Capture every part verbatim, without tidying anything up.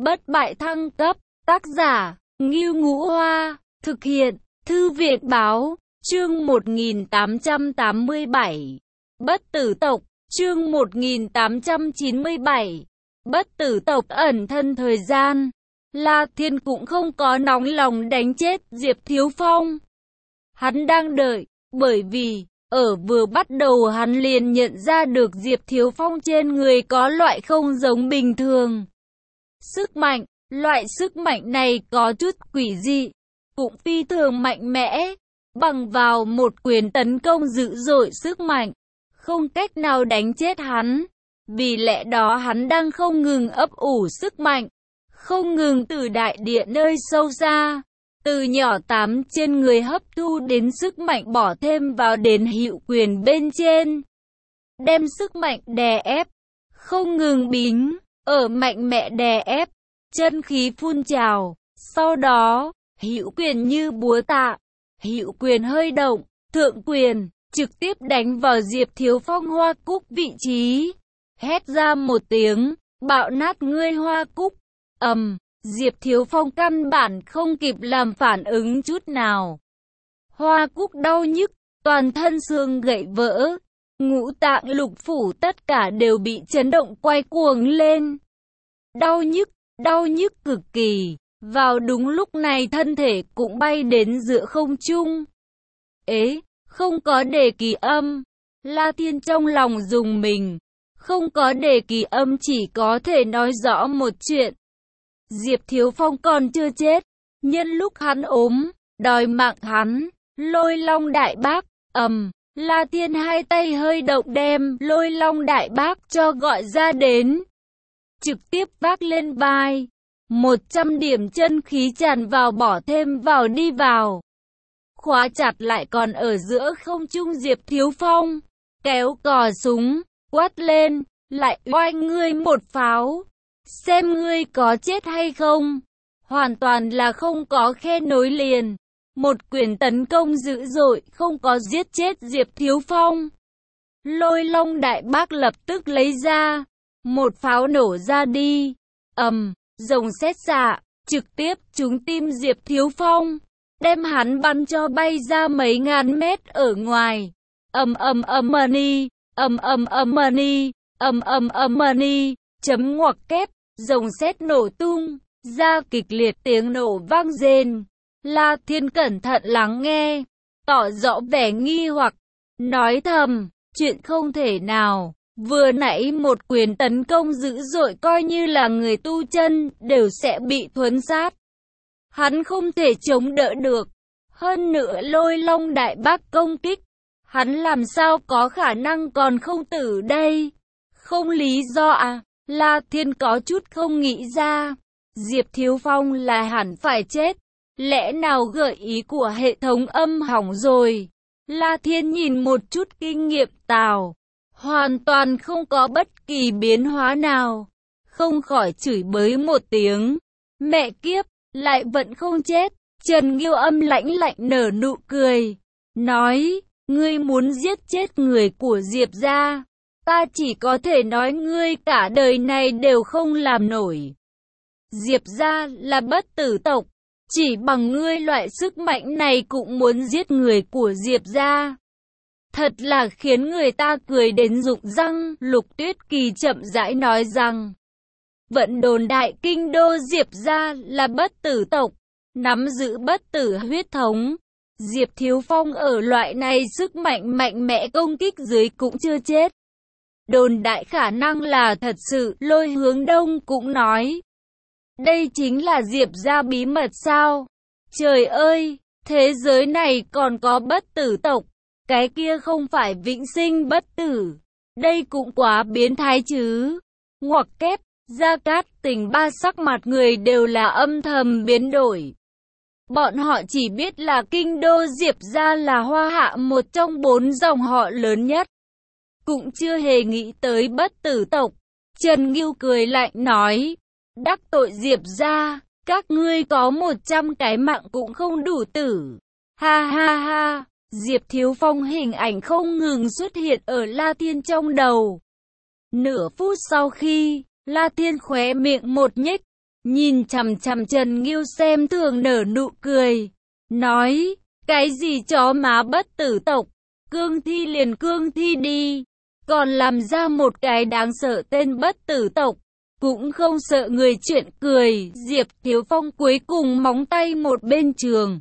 Bất bại thăng cấp, tác giả, Ngưu Ngũ Hoa, thực hiện, Thư viện báo, chương một nghìn tám trăm tám mươi bảy. Bất tử tộc, chương một nghìn tám trăm chín mươi bảy. Bất tử tộc ẩn thân thời gian. La Thiên cũng không có nóng lòng đánh chết Diệp Thiếu Phong. Hắn đang đợi, bởi vì, ở vừa bắt đầu hắn liền nhận ra được Diệp Thiếu Phong trên người có loại không giống bình thường. Sức mạnh, loại sức mạnh này có chút quỷ dị, cũng phi thường mạnh mẽ, bằng vào một quyền tấn công dữ dội sức mạnh, không cách nào đánh chết hắn. Vì lẽ đó hắn đang không ngừng ấp ủ sức mạnh, không ngừng từ đại địa nơi sâu xa, từ nhỏ tám trên người hấp thu đến sức mạnh bỏ thêm vào đến hữu quyền bên trên. Đem sức mạnh đè ép, không ngừng bính, ở mạnh mẽ đè ép, chân khí phun trào, sau đó, hữu quyền như búa tạ, hữu quyền hơi động, thượng quyền, trực tiếp đánh vào Diệp Thiếu Phong hoa cúc vị trí. Hét ra một tiếng, bạo nát ngươi hoa cúc. Ầm, Diệp Thiếu Phong căn bản không kịp làm phản ứng chút nào. Hoa cúc đau nhức, toàn thân xương gãy vỡ, ngũ tạng lục phủ tất cả đều bị chấn động quay cuồng lên. Đau nhức, đau nhức cực kỳ. Vào đúng lúc này thân thể cũng bay đến giữa không trung. Ế, không có đề kỳ âm. La Thiên trong lòng dùng mình. Không có đề kỳ âm chỉ có thể nói rõ một chuyện. Diệp Thiếu Phong còn chưa chết. Nhân lúc hắn ốm, đòi mạng hắn. Lôi Long Đại Bác, ầm. La Thiên hai tay hơi động đem Lôi Long Đại Bác cho gọi ra đến. Trực tiếp vác lên vai. Một trăm điểm chân khí tràn vào bỏ thêm vào đi vào. Khóa chặt lại còn ở giữa không trung Diệp Thiếu Phong. Kéo cò súng, quát lên, lại oai ngươi một pháo. Xem ngươi có chết hay không. Hoàn toàn là không có khe nối liền. Một quyền tấn công dữ dội không có giết chết Diệp Thiếu Phong. Lôi Long Đại Bác lập tức lấy ra. Một pháo nổ ra đi. Ầm. Rồng sét xạ, trực tiếp trúng tim Diệp Thiếu Phong, đem hắn bắn cho bay ra mấy ngàn mét ở ngoài. Ầm ầm ầm money, ầm ầm ầm money, ầm ầm ầm money, chấm ngoặc kép, rồng sét nổ tung, ra kịch liệt tiếng nổ vang rền. La Thiên cẩn thận lắng nghe, tỏ rõ vẻ nghi hoặc, nói thầm, chuyện không thể nào. Vừa nãy một quyền tấn công dữ dội coi như là người tu chân đều sẽ bị thuấn sát. Hắn không thể chống đỡ được. Hơn nữa Lôi Long Đại Bác công kích. Hắn làm sao có khả năng còn không tử đây? Không lý do à? La Thiên có chút không nghĩ ra. Diệp Thiếu Phong là hẳn phải chết. Lẽ nào gợi ý của hệ thống âm hỏng rồi? La Thiên nhìn một chút kinh nghiệm tào. Hoàn toàn không có bất kỳ biến hóa nào. Không khỏi chửi bới một tiếng. Mẹ kiếp, lại vẫn không chết. Trần Nghiêu Âm lãnh lạnh nở nụ cười. Nói, ngươi muốn giết chết người của Diệp gia. Ta chỉ có thể nói ngươi cả đời này đều không làm nổi. Diệp gia là bất tử tộc. Chỉ bằng ngươi loại sức mạnh này cũng muốn giết người của Diệp gia. Thật là khiến người ta cười đến rụng răng. Lục Tuyết Kỳ chậm rãi nói rằng, vận đồn đại kinh đô Diệp gia là bất tử tộc, nắm giữ bất tử huyết thống. Diệp Thiếu Phong ở loại này sức mạnh mạnh mẽ công kích dưới cũng chưa chết. Đồn đại khả năng là thật sự. Lôi Hướng Đông cũng nói, đây chính là Diệp gia bí mật sao? Trời ơi, thế giới này còn có bất tử tộc. Cái kia không phải vĩnh sinh bất tử. Đây cũng quá biến thái chứ. Ngoặc kép, Gia Cát Tình ba sắc mặt người đều là âm thầm biến đổi. Bọn họ chỉ biết là kinh đô Diệp gia là Hoa Hạ một trong bốn dòng họ lớn nhất. Cũng chưa hề nghĩ tới bất tử tộc. Trần Nghiêu cười lạnh nói, đắc tội Diệp gia, các ngươi có một trăm cái mạng cũng không đủ tử. Ha ha ha. Diệp Thiếu Phong hình ảnh không ngừng xuất hiện ở La Thiên trong đầu. Nửa phút sau khi, La Thiên khóe miệng một nhếch, nhìn chằm chằm Trần Nghiêu xem thường nở nụ cười, nói, cái gì chó má bất tử tộc, cương thi liền cương thi đi, còn làm ra một cái đáng sợ tên bất tử tộc, cũng không sợ người chuyện cười. Diệp Thiếu Phong cuối cùng móng tay một bên trường,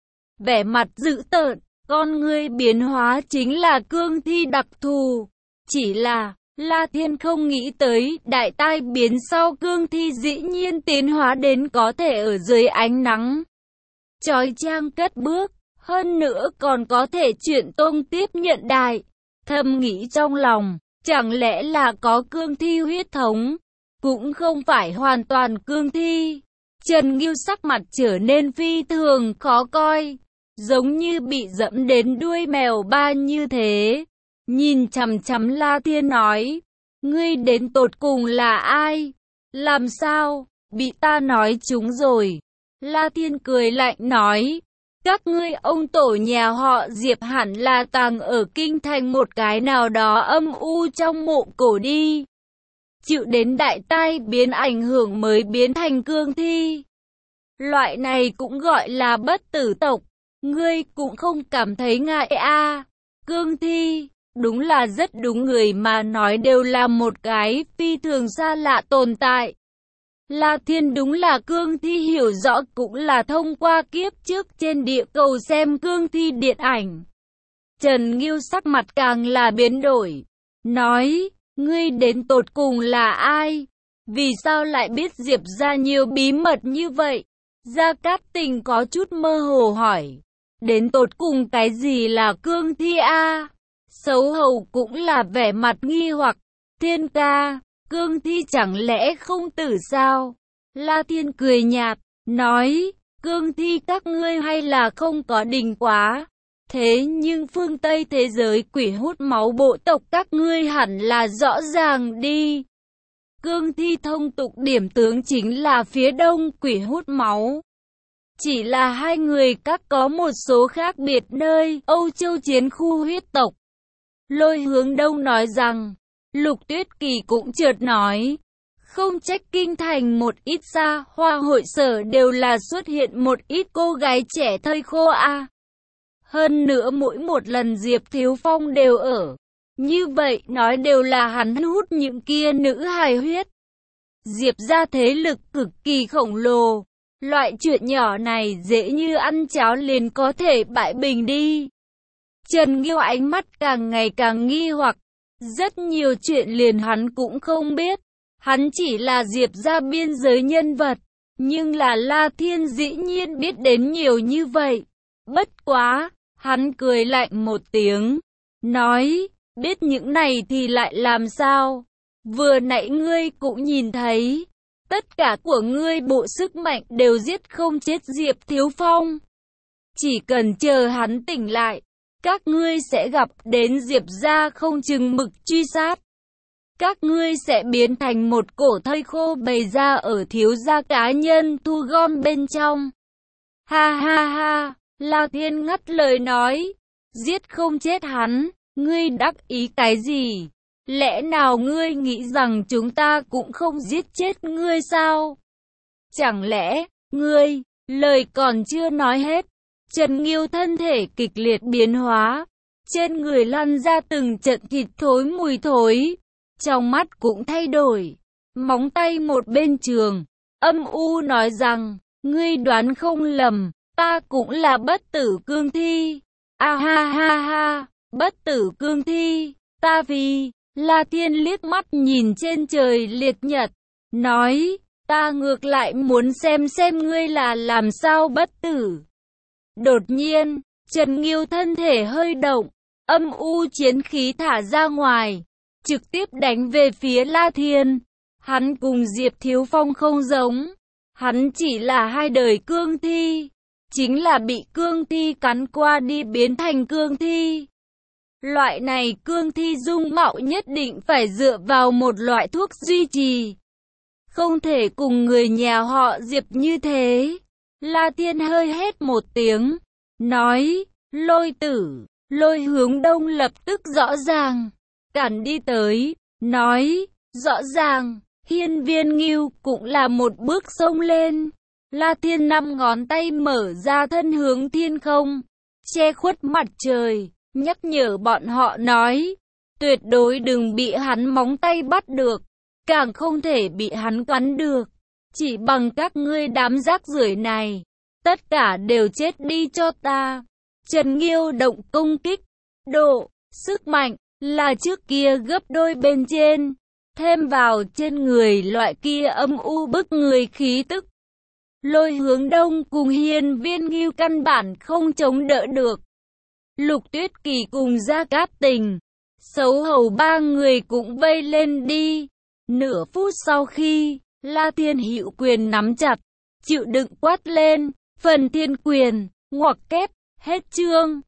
vẻ mặt dữ tợn, con ngươi biến hóa chính là cương thi đặc thù. Chỉ là, La Thiên không nghĩ tới, đại tai biến sau cương thi dĩ nhiên tiến hóa đến có thể ở dưới ánh nắng chói chang cất bước, hơn nữa còn có thể chuyển tông tiếp nhận đại. Thầm nghĩ trong lòng, chẳng lẽ là có cương thi huyết thống, cũng không phải hoàn toàn cương thi. Trần Nghiêu sắc mặt trở nên phi thường khó coi, giống như bị dẫm đến đuôi mèo ba như thế. Nhìn chằm chằm La Thiên nói, ngươi đến tột cùng là ai? Làm sao? Bị ta nói trúng rồi. La Thiên cười lạnh nói, các ngươi ông tổ nhà họ Diệp hẳn là tàng ở kinh thành một cái nào đó âm u trong mộ cổ đi. Chịu đến đại tai biến ảnh hưởng mới biến thành cương thi. Loại này cũng gọi là bất tử tộc. Ngươi cũng không cảm thấy ngại à? Cương thi, đúng là rất đúng, người mà nói đều là một cái phi thường xa lạ tồn tại. La Thiên đúng là cương thi hiểu rõ, cũng là thông qua kiếp trước trên địa cầu xem cương thi điện ảnh. Trần Nghiêu sắc mặt càng là biến đổi, nói, ngươi đến tột cùng là ai? Vì sao lại biết Diệp ra nhiều bí mật như vậy? Gia Cát Tình có chút mơ hồ hỏi, đến tột cùng cái gì là cương thi a? Xấu hầu cũng là vẻ mặt nghi hoặc, Thiên ca, cương thi chẳng lẽ không tử sao? La Thiên cười nhạt, nói, cương thi các ngươi hay là không có đỉnh quá. Thế nhưng phương Tây thế giới quỷ hút máu bộ tộc các ngươi hẳn là rõ ràng đi. Cương thi thông tục điểm tướng chính là phía đông quỷ hút máu. Chỉ là hai người các có một số khác biệt nơi Âu Châu chiến khu huyết tộc. Lôi Hướng Đông nói rằng, Lục Tuyết Kỳ cũng chợt nói, không trách kinh thành một ít xa hoa hội sở đều là xuất hiện một ít cô gái trẻ thây khô a. Hơn nữa mỗi một lần Diệp Thiếu Phong đều ở. Như vậy nói đều là hắn hút những kia nữ hài huyết. Diệp ra thế lực cực kỳ khổng lồ. Loại chuyện nhỏ này dễ như ăn cháo liền có thể bại bình đi. Trần Nghiêu ánh mắt càng ngày càng nghi hoặc. Rất nhiều chuyện liền hắn cũng không biết. Hắn chỉ là Diệp ra biên giới nhân vật. Nhưng là La Thiên dĩ nhiên biết đến nhiều như vậy. Bất quá, hắn cười lạnh một tiếng. Nói, biết những này thì lại làm sao? Vừa nãy ngươi cũng nhìn thấy. Tất cả của ngươi bộ sức mạnh đều giết không chết Diệp Thiếu Phong. Chỉ cần chờ hắn tỉnh lại, các ngươi sẽ gặp đến Diệp gia không chừng mực truy sát. Các ngươi sẽ biến thành một cổ thây khô bày ra ở thiếu gia cá nhân thu gom bên trong. Ha ha ha, La Thiên ngắt lời nói, giết không chết hắn, ngươi đắc ý cái gì? Lẽ nào ngươi nghĩ rằng chúng ta cũng không giết chết ngươi sao? Chẳng lẽ, ngươi, lời còn chưa nói hết. Trần Nghiêu thân thể kịch liệt biến hóa. Trên người lăn ra từng trận thịt thối mùi thối. Trong mắt cũng thay đổi. Móng tay một bên trường. Âm u nói rằng, ngươi đoán không lầm, ta cũng là bất tử cương thi. A ha ha ha, bất tử cương thi, ta vì... La Thiên liếc mắt nhìn trên trời liệt nhật, nói, ta ngược lại muốn xem xem ngươi là làm sao bất tử. Đột nhiên, Trần Nghiêu thân thể hơi động, âm u chiến khí thả ra ngoài, trực tiếp đánh về phía La Thiên. Hắn cùng Diệp Thiếu Phong không giống, hắn chỉ là hai đời cương thi, chính là bị cương thi cắn qua đi biến thành cương thi. Loại này cương thi dung mạo nhất định phải dựa vào một loại thuốc duy trì. Không thể cùng người nhà họ Diệp như thế. La Thiên hơi hét một tiếng. Nói, Lôi tử, Lôi Hướng Đông lập tức rõ ràng. Cản đi tới. Nói, rõ ràng, Hiên Viên Ngưu cũng là một bước xông lên. La Thiên năm ngón tay mở ra thân hướng thiên không, che khuất mặt trời, nhắc nhở bọn họ nói, tuyệt đối đừng bị hắn móng tay bắt được, càng không thể bị hắn cắn được. Chỉ bằng các ngươi đám rác rưởi này, tất cả đều chết đi cho ta. Trần Nghiêu động công kích, độ, sức mạnh, là trước kia gấp đôi bên trên, thêm vào trên người loại kia âm u bức người khí tức. Lôi Hướng Đông cùng Hiên Viên Ngưu căn bản không chống đỡ được. Lục Tuyết Kỳ cùng Gia Cát Tình, Xấu Hầu ba người cũng vây lên đi. Nửa phút sau khi, La Thiên hữu quyền nắm chặt, chịu đựng quát lên, phần thiên quyền, ngoặc kép, hết chương.